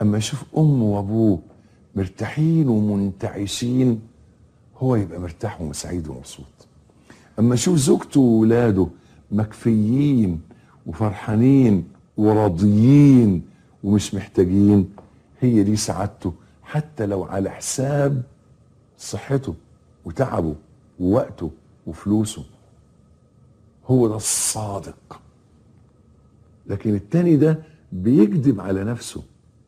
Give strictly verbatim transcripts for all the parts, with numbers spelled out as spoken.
اما يشوف امه وابوه مرتاحين ومنتعشين هو يبقى مرتاح وسعيد ومبسوط. اما يشوف زوجته وولاده مكفيين وفرحانين وراضيين ومش محتاجين هي دي سعادته، حتى لو على حساب صحته وتعبه ووقته وفلوسه. هو ده الصادق. لكن التاني ده بيكذب على نفسه،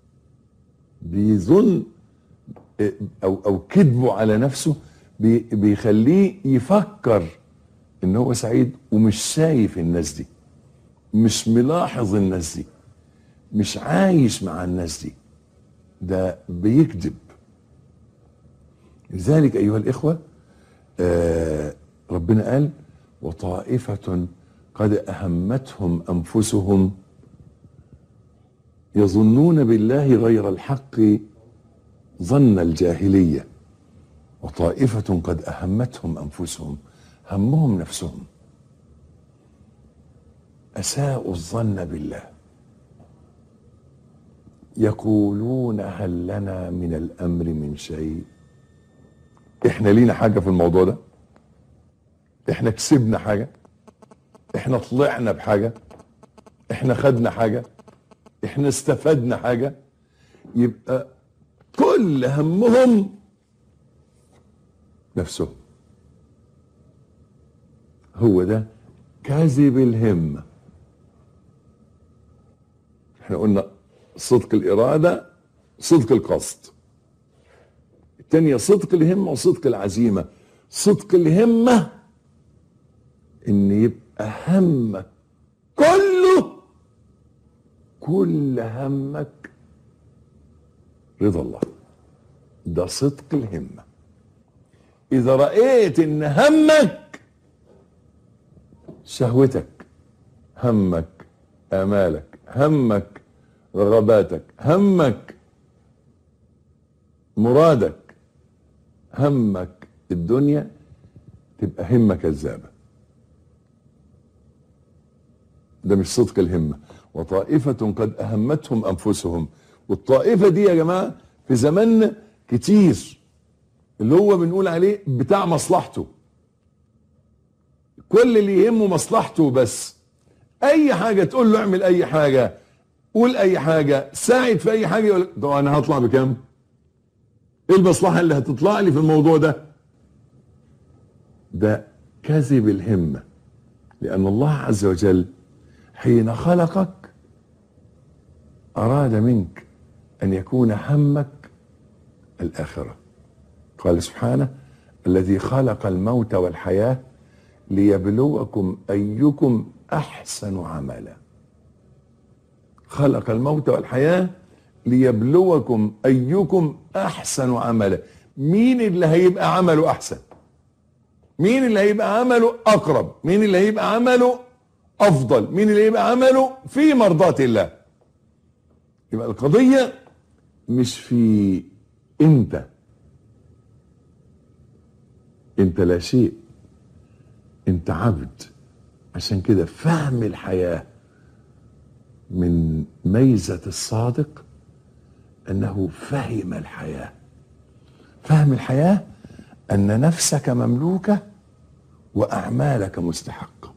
بيظن او او كذبه على نفسه بي بيخليه يفكر ان هو سعيد ومش شايف الناس دي، مش ملاحظ الناس دي، مش عايش مع الناس دي، ده بيكذب. لذلك ايها الاخوه آه ربنا قال وطائفة قد أهمتهم أنفسهم يظنون بالله غير الحق ظن الجاهلية، وطائفة قد أهمتهم أنفسهم، همهم نفسهم، أساءوا الظن بالله، يقولون هل لنا من الأمر من شيء. احنا لينا حاجة في الموضوع ده؟ احنا كسبنا حاجة؟ احنا طلعنا بحاجة؟ احنا خدنا حاجة؟ احنا استفدنا حاجة؟ يبقى كل همهم نفسهم. هو ده كذب الهمة. احنا قلنا صدق الإرادة، صدق القصد. التانية صدق الهمة وصدق العزيمة. صدق الهمة ان يبقى همك كله، كل همك رضا الله. ده صدق الهمة. اذا رأيت ان همك شهوتك، همك امالك، همك رغباتك، همك مرادك، همك الدنيا، تبقى همة كذابة. ده مش صدق الهمة. وطائفة قد أهمتهم أنفسهم. والطائفة دي يا جماعة في زماننا كتير اللي هو بنقول عليه بتاع مصلحته، كل اللي يهمه مصلحته بس. أي حاجة تقول له اعمل أي حاجة، قول أي حاجة، ساعد في أي حاجة، يقول طب أنا هطلع بكام؟ إيه المصلحة اللي هتطلع لي في الموضوع ده؟ ده كذب الهمة. لأن الله عز وجل حين خلقك أراد منك أن يكون همك الآخرة. قال سبحانه الذي خلق الموت والحياة ليبلوكم أيكم أحسن عملا. خلق الموت والحياة ليبلوكم أيكم أحسن عملا. مين اللي هيبقى عمله أحسن؟ مين اللي هيبقى عمله أقرب؟ مين اللي هيبقى عمله أفضل؟ مين اللي هيبقى عمله في مرضاة الله؟ يبقى القضية مش في انت، انت لا شيء، انت عبد. عشان كده فهم الحياة من ميزة الصادق انه فهم الحياة. فهم الحياة ان نفسك مملوكة واعمالك مستحقة.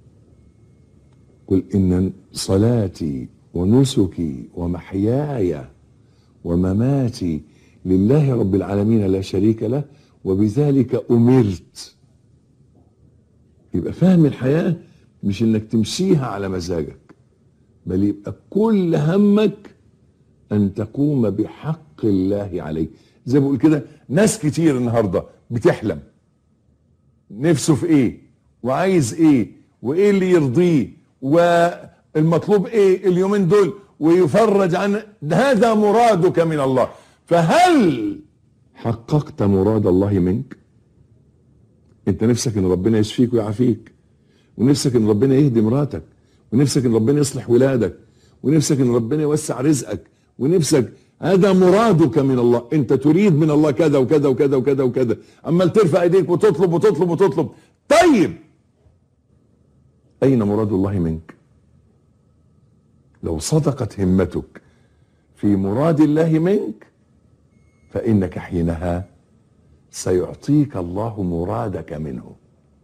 قل ان صلاتي ونسكي ومحياي ومماتي لله رب العالمين لا شريك له وبذلك أمرت. يبقى فهم الحياة مش انك تمشيها على مزاجك، بل يبقى كل همك ان تقوم بحق الله عليك. زي ما بقول كده، ناس كتير النهاردة بتحلم نفسه في ايه وعايز ايه وايه اللي يرضيه والمطلوب ايه اليومين دول ويفرج عن هذا مرادك من الله. فهل حققت مراد الله منك؟ انت نفسك ان ربنا يشفيك ويعافيك، ونفسك ان ربنا يهدي مراتك، ونفسك ان ربنا يصلح ولادك، ونفسك ان ربنا يوسع رزقك، ونفسك هذا مرادك من الله. انت تريد من الله كذا وكذا وكذا وكذا وكذا، عمال ترفع ايديك وتطلب وتطلب وتطلب. طيب اين مراد الله منك؟ لو صدقت همتك في مراد الله منك فإنك حينها سيعطيك الله مرادك منه.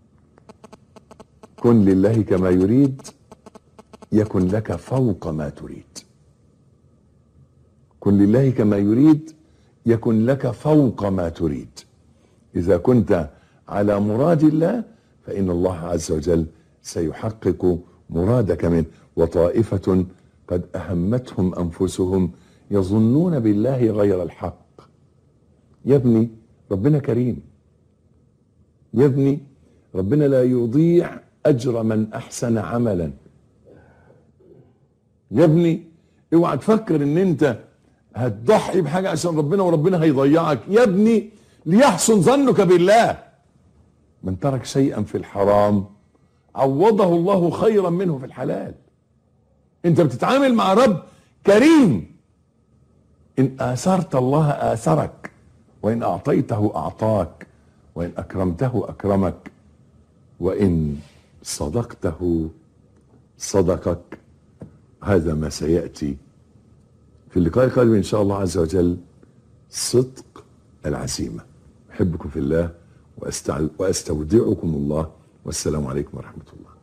كن لله كما يريد يكن لك فوق ما تريد. كن لله كما يريد يكن لك فوق ما تريد. إذا كنت على مراد الله فإن الله عز وجل سيحقق مرادك منه. وطائفة قد أهمتهم أنفسهم يظنون بالله غير الحق. يا ابني ربنا كريم، يا ابني ربنا لا يضيع أجر من أحسن عملا. يا ابني اوعى تفكر ان انت هتضحي بحاجة عشان ربنا وربنا هيضيعك. يا ابني ليحسن ظنك بالله. من ترك شيئا في الحرام عوضه الله خيرا منه في الحلال. انت بتتعامل مع رب كريم. ان آثرت الله آثرك، وان اعطيته اعطاك، وان اكرمته اكرمك، وان صدقته صدقك. هذا ما سيأتي في اللقاء القادم ان شاء الله عز وجل. صدق العزيمة. احبكم في الله واستودعكم الله، والسلام عليكم ورحمة الله.